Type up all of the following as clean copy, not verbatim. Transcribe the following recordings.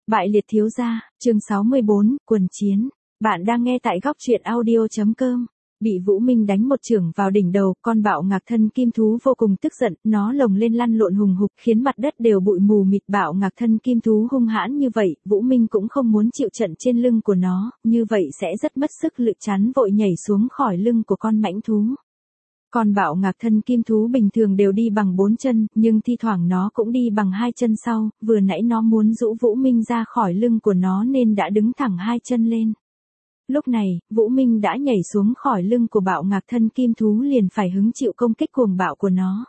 Bại liệt thiếu gia, chương 64, quần chiến. Bạn đang nghe tại góc truyện audio.com. Bị Vũ Minh đánh một chưởng vào đỉnh đầu, con bạo ngạc thân kim thú vô cùng tức giận, nó lồng lên lăn lộn hùng hục khiến mặt đất đều bụi mù mịt. Bạo ngạc thân kim thú hung hãn như vậy, Vũ Minh cũng không muốn chịu trận trên lưng của nó, như vậy sẽ rất mất sức lực, chán vội nhảy xuống khỏi lưng của con mãnh thú. Con bạo ngạc thân kim thú bình thường đều đi bằng 4 chân, nhưng thi thoảng nó cũng đi bằng 2 chân sau, vừa nãy nó muốn giũ Vũ Minh ra khỏi lưng của nó nên đã đứng thẳng 2 chân lên. Lúc này, Vũ Minh đã nhảy xuống khỏi lưng của bạo ngạc thân kim thú liền phải hứng chịu công kích cuồng bạo của nó.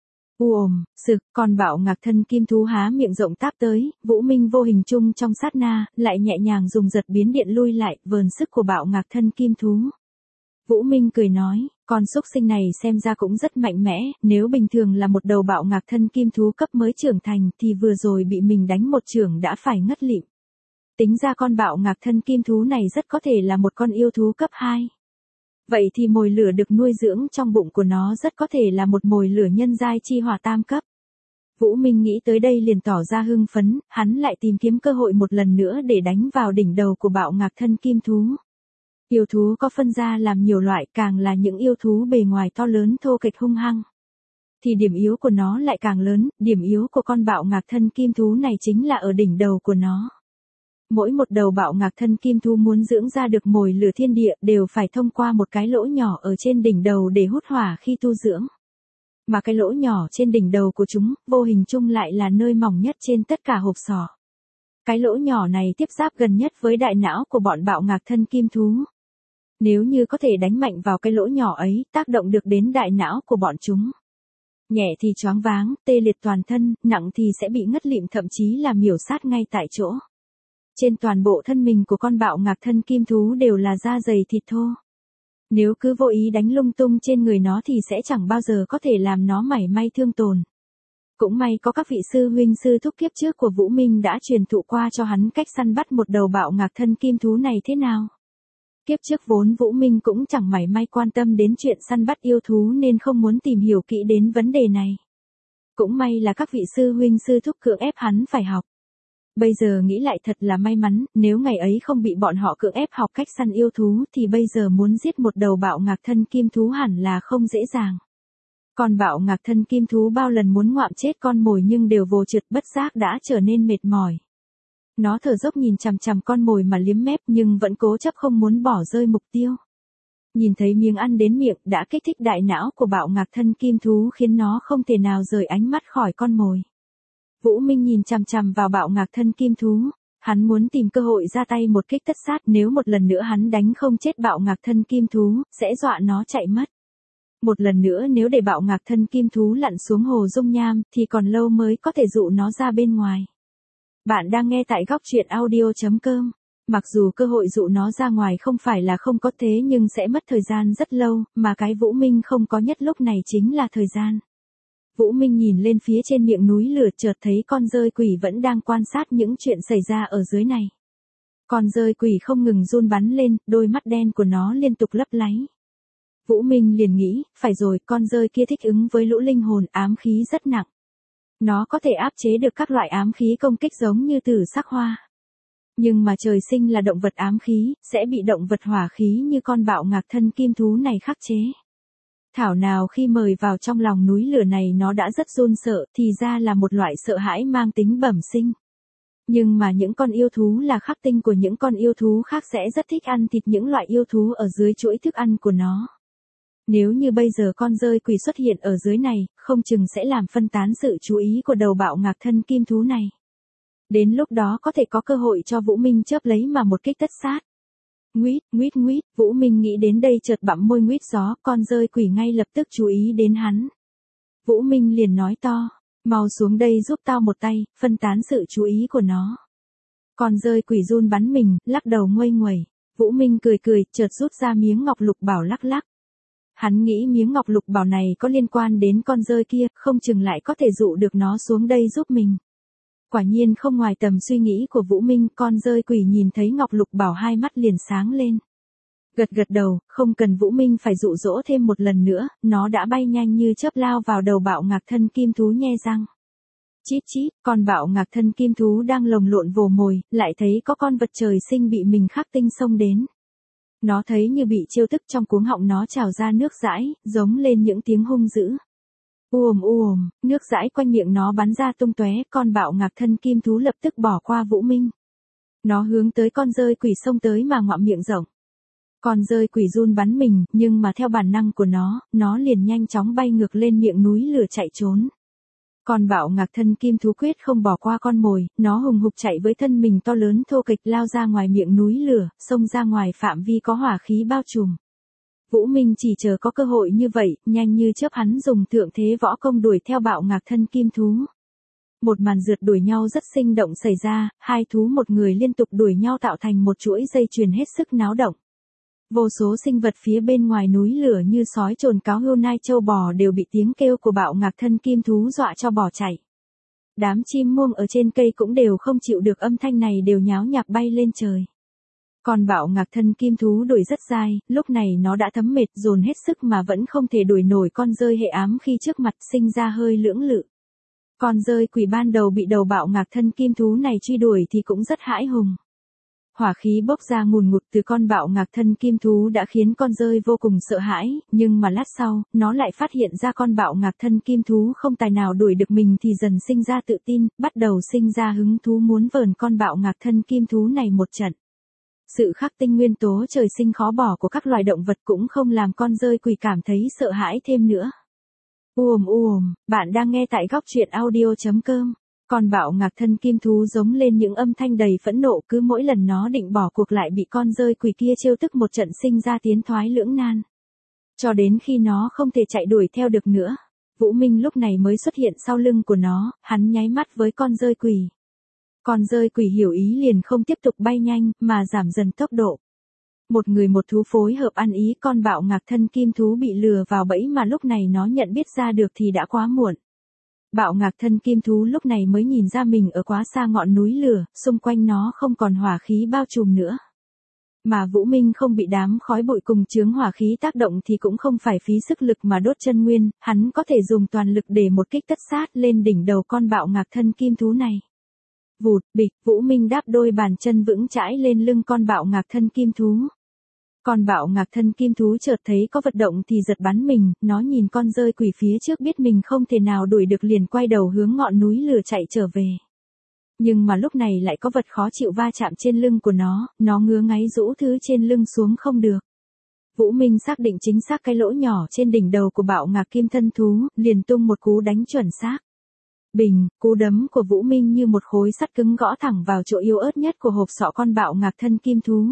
Sực, con bạo ngạc thân kim thú há miệng rộng táp tới, Vũ Minh vô hình chung trong sát na, lại nhẹ nhàng dùng giật biến điện lui lại, vờn sức của bạo ngạc thân kim thú. Vũ Minh cười nói, con xúc sinh này xem ra cũng rất mạnh mẽ, nếu bình thường là một đầu bạo ngạc thân kim thú cấp mới trưởng thành thì vừa rồi bị mình đánh một chưởng đã phải ngất lịm. Tính ra con bạo ngạc thân kim thú này rất có thể là một con yêu thú cấp 2. Vậy thì mồi lửa được nuôi dưỡng trong bụng của nó rất có thể là một mồi lửa nhân giai chi hỏa tam cấp. Vũ Minh nghĩ tới đây liền tỏ ra hưng phấn, hắn lại tìm kiếm cơ hội một lần nữa để đánh vào đỉnh đầu của bạo ngạc thân kim thú. Yêu thú có phân ra làm nhiều loại, càng là những yêu thú bề ngoài to lớn thô kệch hung hăng, thì điểm yếu của nó lại càng lớn. Điểm yếu của con bạo ngạc thân kim thú này chính là ở đỉnh đầu của nó. Mỗi một đầu bạo ngạc thân kim thú muốn dưỡng ra được mồi lửa thiên địa đều phải thông qua một cái lỗ nhỏ ở trên đỉnh đầu để hút hỏa khi tu dưỡng. Mà cái lỗ nhỏ trên đỉnh đầu của chúng, vô hình chung lại là nơi mỏng nhất trên tất cả hộp sọ. Cái lỗ nhỏ này tiếp giáp gần nhất với đại não của bọn bạo ngạc thân kim thú. Nếu như có thể đánh mạnh vào cái lỗ nhỏ ấy, tác động được đến đại não của bọn chúng. Nhẹ thì choáng váng, tê liệt toàn thân, nặng thì sẽ bị ngất lịm, thậm chí là miểu sát ngay tại chỗ. Trên toàn bộ thân mình của con bạo ngạc thân kim thú đều là da dày thịt thô. Nếu cứ vô ý đánh lung tung trên người nó thì sẽ chẳng bao giờ có thể làm nó mảy may thương tổn. Cũng may có các vị sư huynh sư thúc kiếp trước của Vũ Minh đã truyền thụ qua cho hắn cách săn bắt một đầu bạo ngạc thân kim thú này thế nào. Kiếp trước vốn Vũ Minh cũng chẳng mảy may quan tâm đến chuyện săn bắt yêu thú nên không muốn tìm hiểu kỹ đến vấn đề này. Cũng may là các vị sư huynh sư thúc cưỡng ép hắn phải học. Bây giờ nghĩ lại thật là may mắn, nếu ngày ấy không bị bọn họ cưỡng ép học cách săn yêu thú thì bây giờ muốn giết một đầu bạo ngạc thân kim thú hẳn là không dễ dàng. Còn bạo ngạc thân kim thú bao lần muốn ngoạm chết con mồi nhưng đều vô trượt, bất giác đã trở nên mệt mỏi. Nó thở dốc nhìn chằm chằm con mồi mà liếm mép nhưng vẫn cố chấp không muốn bỏ rơi mục tiêu. Nhìn thấy miếng ăn đến miệng đã kích thích đại não của bạo ngạc thân kim thú khiến nó không thể nào rời ánh mắt khỏi con mồi. Vũ Minh nhìn chằm chằm vào bạo ngạc thân kim thú, hắn muốn tìm cơ hội ra tay một kích tất sát, nếu một lần nữa hắn đánh không chết bạo ngạc thân kim thú, sẽ dọa nó chạy mất. Một lần nữa nếu để bạo ngạc thân kim thú lặn xuống hồ dung nham thì còn lâu mới có thể dụ nó ra bên ngoài. Bạn đang nghe tại góc truyện audio.com. Mặc dù cơ hội dụ nó ra ngoài không phải là không có thế nhưng sẽ mất thời gian rất lâu, mà cái Vũ Minh không có nhất lúc này chính là thời gian. Vũ Minh nhìn lên phía trên miệng núi lửa chợt thấy con dơi quỷ vẫn đang quan sát những chuyện xảy ra ở dưới này. Con dơi quỷ không ngừng run bắn lên, đôi mắt đen của nó liên tục lấp láy. Vũ Minh liền nghĩ, phải rồi, con dơi kia thích ứng với lũ linh hồn ám khí rất nặng. Nó có thể áp chế được các loại ám khí công kích giống như tử sắc hoa. Nhưng mà trời sinh là động vật ám khí, sẽ bị động vật hỏa khí như con bạo ngạc thân kim thú này khắc chế. Thảo nào khi mời vào trong lòng núi lửa này nó đã rất run sợ, thì ra là một loại sợ hãi mang tính bẩm sinh. Nhưng mà những con yêu thú là khắc tinh của những con yêu thú khác sẽ rất thích ăn thịt những loại yêu thú ở dưới chuỗi thức ăn của nó. Nếu như bây giờ con dơi quỷ xuất hiện ở dưới này, không chừng sẽ làm phân tán sự chú ý của đầu bạo ngạc thân kim thú này. Đến lúc đó có thể có cơ hội cho Vũ Minh chớp lấy mà một kích tất sát. Nguýt, nguýt, nguýt, Vũ Minh nghĩ đến đây chợt bặm môi nguýt gió, con dơi quỷ ngay lập tức chú ý đến hắn. Vũ Minh liền nói to, mau xuống đây giúp tao một tay, phân tán sự chú ý của nó. Con dơi quỷ run bắn mình, lắc đầu nguây nguẩy. Vũ Minh cười cười, chợt rút ra miếng ngọc lục bảo lắc lắc. Hắn nghĩ miếng ngọc lục bảo này có liên quan đến con dơi kia, không chừng lại có thể dụ được nó xuống đây giúp mình. Quả nhiên không ngoài tầm suy nghĩ của Vũ Minh, con dơi quỷ nhìn thấy ngọc lục bảo hai mắt liền sáng lên. Gật gật đầu, không cần Vũ Minh phải dụ dỗ thêm một lần nữa, nó đã bay nhanh như chớp lao vào đầu bạo ngạc thân kim thú nhe răng. Chít chít, con bạo ngạc thân kim thú đang lồng lộn vồ mồi, lại thấy có con vật trời sinh bị mình khắc tinh xông đến. Nó thấy như bị chiêu tức, trong cuống họng nó trào ra nước dãi, giống lên những tiếng hung dữ. Nước dãi quanh miệng nó bắn ra tung tóe, con bạo ngạc thân kim thú lập tức bỏ qua Vũ Minh. Nó hướng tới con dơi quỷ xông tới mà ngoạm miệng rộng. Con dơi quỷ run bắn mình, nhưng mà theo bản năng của nó liền nhanh chóng bay ngược lên miệng núi lửa chạy trốn. Con bạo ngạc thân kim thú quyết không bỏ qua con mồi, nó hùng hục chạy với thân mình to lớn thô kệch lao ra ngoài miệng núi lửa, xông ra ngoài phạm vi có hỏa khí bao trùm. Vũ Minh chỉ chờ có cơ hội như vậy, nhanh như chớp hắn dùng thượng thế võ công đuổi theo bạo ngạc thân kim thú. Một màn rượt đuổi nhau rất sinh động xảy ra, hai thú một người liên tục đuổi nhau tạo thành một chuỗi dây chuyền hết sức náo động. Vô số sinh vật phía bên ngoài núi lửa như sói trồn cáo hươu nai trâu bò đều bị tiếng kêu của bạo ngạc thân kim thú dọa cho bỏ chạy. Đám chim muông ở trên cây cũng đều không chịu được âm thanh này, đều nháo nhác bay lên trời. Còn bạo ngạc thân kim thú đuổi rất dai, lúc này nó đã thấm mệt dồn hết sức mà vẫn không thể đuổi nổi con dơi hệ ám khi trước mặt, sinh ra hơi lưỡng lự. Con dơi quỷ ban đầu bị đầu bạo ngạc thân kim thú này truy đuổi thì cũng rất hãi hùng. Hỏa khí bốc ra ngùn ngụt từ con bạo ngạc thân kim thú đã khiến con dơi vô cùng sợ hãi, nhưng mà lát sau, nó lại phát hiện ra con bạo ngạc thân kim thú không tài nào đuổi được mình thì dần sinh ra tự tin, bắt đầu sinh ra hứng thú muốn vờn con bạo ngạc thân kim thú này một trận. Sự khắc tinh nguyên tố trời sinh khó bỏ của các loài động vật cũng không làm con dơi quỷ cảm thấy sợ hãi thêm nữa. Bạn đang nghe tại góc truyện audio.com. Con bạo ngạc thân kim thú giống lên những âm thanh đầy phẫn nộ, cứ mỗi lần nó định bỏ cuộc lại bị con dơi quỷ kia trêu tức một trận, sinh ra tiến thoái lưỡng nan. Cho đến khi nó không thể chạy đuổi theo được nữa, Vũ Minh lúc này mới xuất hiện sau lưng của nó, hắn nháy mắt với con dơi quỷ. Con dơi quỷ hiểu ý liền không tiếp tục bay nhanh, mà giảm dần tốc độ. Một người một thú phối hợp ăn ý, con bạo ngạc thân kim thú bị lừa vào bẫy mà lúc này nó nhận biết ra được thì đã quá muộn. Bạo ngạc thân kim thú lúc này mới nhìn ra mình ở quá xa ngọn núi lửa, xung quanh nó không còn hỏa khí bao trùm nữa. Mà Vũ Minh không bị đám khói bụi cùng chướng hỏa khí tác động thì cũng không phải phí sức lực mà đốt chân nguyên, hắn có thể dùng toàn lực để một kích tất sát lên đỉnh đầu con bạo ngạc thân kim thú này. Vụt, bịch, Vũ Minh đáp đôi bàn chân vững chãi lên lưng con bạo ngạc thân kim thú. Con bạo ngạc thân kim thú chợt thấy có vật động thì giật bắn mình, nó nhìn con dơi quỷ phía trước biết mình không thể nào đuổi được liền quay đầu hướng ngọn núi lửa chạy trở về. Nhưng mà lúc này lại có vật khó chịu va chạm trên lưng của nó ngứa ngáy rũ thứ trên lưng xuống không được. Vũ Minh xác định chính xác cái lỗ nhỏ trên đỉnh đầu của bạo ngạc kim thân thú, liền tung một cú đánh chuẩn xác. Bình, cú đấm của Vũ Minh như một khối sắt cứng gõ thẳng vào chỗ yếu ớt nhất của hộp sọ con bạo ngạc thân kim thú.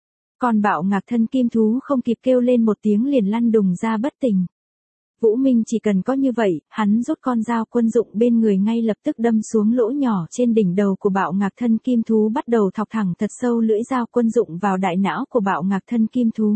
Con bạo ngạc thân kim thú không kịp kêu lên một tiếng liền lăn đùng ra bất tỉnh. Vũ Minh chỉ cần có như vậy, hắn rút con dao quân dụng bên người ngay lập tức đâm xuống lỗ nhỏ trên đỉnh đầu của bạo ngạc thân kim thú, bắt đầu thọc thẳng thật sâu lưỡi dao quân dụng vào đại não của bạo ngạc thân kim thú.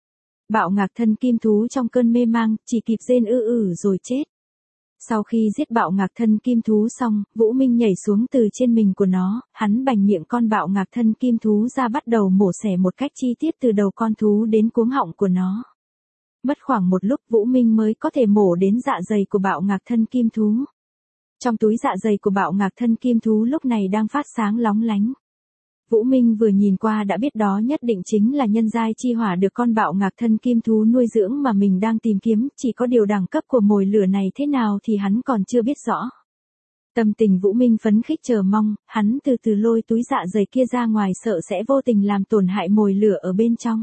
Bạo ngạc thân kim thú trong cơn mê mang, chỉ kịp rên rồi chết. Sau khi giết bạo ngạc thân kim thú xong, Vũ Minh nhảy xuống từ trên mình của nó, hắn bành miệng con bạo ngạc thân kim thú ra bắt đầu mổ xẻ một cách chi tiết từ đầu con thú đến cuống họng của nó. Mất khoảng một lúc Vũ Minh mới có thể mổ đến dạ dày của bạo ngạc thân kim thú. Trong túi dạ dày của bạo ngạc thân kim thú lúc này đang phát sáng lóng lánh. Vũ Minh vừa nhìn qua đã biết đó nhất định chính là nhân giai chi hỏa được con bạo ngạc thân kim thú nuôi dưỡng mà mình đang tìm kiếm, chỉ có điều đẳng cấp của mồi lửa này thế nào thì hắn còn chưa biết rõ. Tâm tình Vũ Minh phấn khích chờ mong, hắn từ từ lôi túi dạ dày kia ra ngoài, sợ sẽ vô tình làm tổn hại mồi lửa ở bên trong.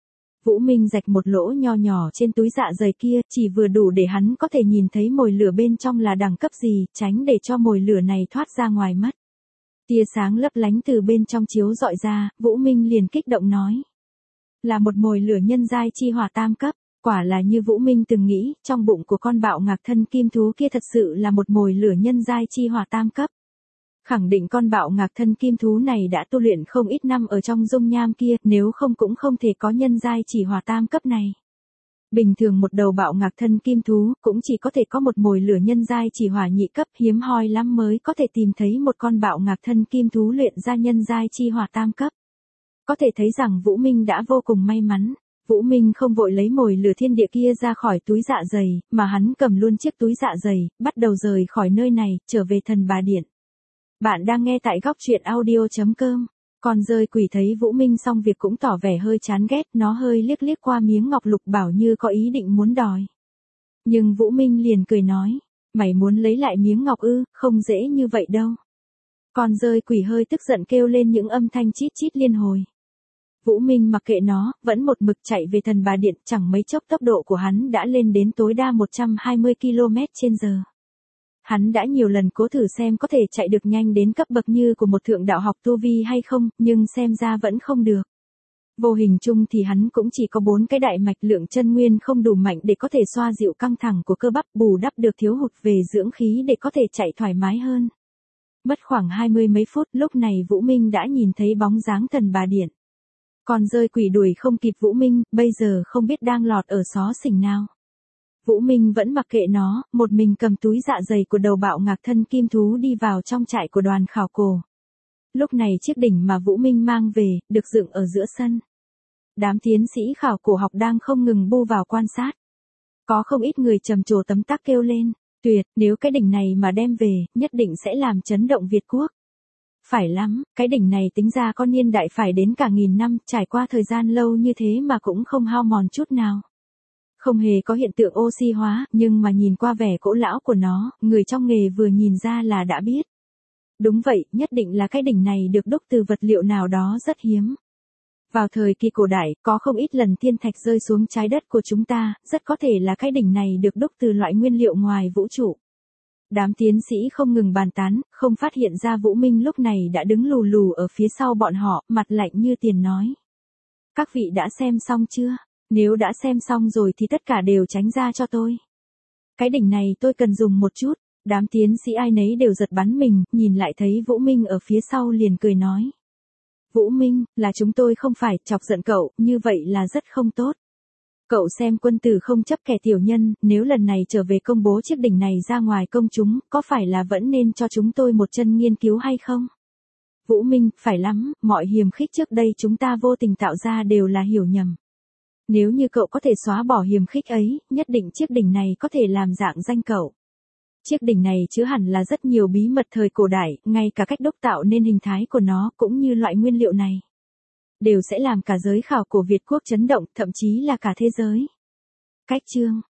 Vũ Minh rạch một lỗ nho nhỏ trên túi dạ dày kia, chỉ vừa đủ để hắn có thể nhìn thấy mồi lửa bên trong là đẳng cấp gì, tránh để cho mồi lửa này thoát ra ngoài mất. Tia sáng lấp lánh từ bên trong chiếu rọi ra, Vũ Minh liền kích động nói. Là một mồi lửa nhân giai chi hỏa tam cấp, quả là như Vũ Minh từng nghĩ, trong bụng của con bạo ngạc thân kim thú kia thật sự là một mồi lửa nhân giai chi hỏa tam cấp. Khẳng định con bạo ngạc thân kim thú này đã tu luyện không ít năm ở trong dung nham kia, nếu không cũng không thể có nhân giai chỉ hỏa tam cấp này. Bình thường một đầu bạo ngạc thân kim thú cũng chỉ có thể có một mồi lửa nhân giai chỉ hỏa nhị cấp, hiếm hoi lắm mới có thể tìm thấy một con bạo ngạc thân kim thú luyện ra nhân giai chi hỏa tam cấp. Có thể thấy rằng Vũ Minh đã vô cùng may mắn. Vũ Minh không vội lấy mồi lửa thiên địa kia ra khỏi túi dạ dày, mà hắn cầm luôn chiếc túi dạ dày, bắt đầu rời khỏi nơi này, trở về Thần Bà Điện. Bạn đang nghe tại góc truyện audio.com. Con dơi quỷ thấy Vũ Minh xong việc cũng tỏ vẻ hơi chán ghét, nó hơi liếc liếc qua miếng ngọc lục bảo như có ý định muốn đòi. Nhưng Vũ Minh liền cười nói, mày muốn lấy lại miếng ngọc ư, không dễ như vậy đâu. Con dơi quỷ hơi tức giận kêu lên những âm thanh chít chít liên hồi. Vũ Minh mặc kệ nó, vẫn một mực chạy về Thần Bà Điện, chẳng mấy chốc tốc độ của hắn đã lên đến tối đa 120 km/h. Hắn đã nhiều lần cố thử xem có thể chạy được nhanh đến cấp bậc như của một thượng đạo học tu vi hay không, nhưng xem ra vẫn không được. Vô hình chung thì hắn cũng chỉ có 4 cái đại mạch, lượng chân nguyên không đủ mạnh để có thể xoa dịu căng thẳng của cơ bắp, bù đắp được thiếu hụt về dưỡng khí để có thể chạy thoải mái hơn. Mất khoảng 20 mấy phút, lúc này Vũ Minh đã nhìn thấy bóng dáng Thần Bà Điện. Con dơi quỷ đuổi không kịp Vũ Minh, bây giờ không biết đang lọt ở xó xỉnh nào. Vũ Minh vẫn mặc kệ nó, một mình cầm túi dạ dày của đầu bạo ngạc thân kim thú đi vào trong trại của đoàn khảo cổ. Lúc này chiếc đỉnh mà Vũ Minh mang về, được dựng ở giữa sân. Đám tiến sĩ khảo cổ học đang không ngừng bu vào quan sát. Có không ít người trầm trồ tấm tắc kêu lên, tuyệt, nếu cái đỉnh này mà đem về, nhất định sẽ làm chấn động Việt quốc. Phải lắm, cái đỉnh này tính ra có niên đại phải đến cả 1000 năm, trải qua thời gian lâu như thế mà cũng không hao mòn chút nào. Không hề có hiện tượng oxy hóa, nhưng mà nhìn qua vẻ cỗ lão của nó, người trong nghề vừa nhìn ra là đã biết. Đúng vậy, nhất định là cái đỉnh này được đúc từ vật liệu nào đó rất hiếm. Vào thời kỳ cổ đại, có không ít lần thiên thạch rơi xuống trái đất của chúng ta, rất có thể là cái đỉnh này được đúc từ loại nguyên liệu ngoài vũ trụ. Đám tiến sĩ không ngừng bàn tán, không phát hiện ra Vũ Minh lúc này đã đứng lù lù ở phía sau bọn họ, mặt lạnh như tiền nói. Các vị đã xem xong chưa? Nếu đã xem xong rồi thì tất cả đều tránh ra cho tôi. Cái đỉnh này tôi cần dùng một chút. Đám tiến sĩ ai nấy đều giật bắn mình, nhìn lại thấy Vũ Minh ở phía sau liền cười nói. Vũ Minh, là chúng tôi không phải chọc giận cậu, như vậy là rất không tốt. Cậu xem quân tử không chấp kẻ tiểu nhân, nếu lần này trở về công bố chiếc đỉnh này ra ngoài công chúng, có phải là vẫn nên cho chúng tôi một chân nghiên cứu hay không? Vũ Minh, phải lắm, mọi hiềm khích trước đây chúng ta vô tình tạo ra đều là hiểu nhầm. Nếu như cậu có thể xóa bỏ hiềm khích ấy, nhất định chiếc đỉnh này có thể làm dạng danh cậu. Chiếc đỉnh này chứa hẳn là rất nhiều bí mật thời cổ đại, ngay cả cách đúc tạo nên hình thái của nó cũng như loại nguyên liệu này. Đều sẽ làm cả giới khảo cổ Việt quốc chấn động, thậm chí là cả thế giới. Cách chương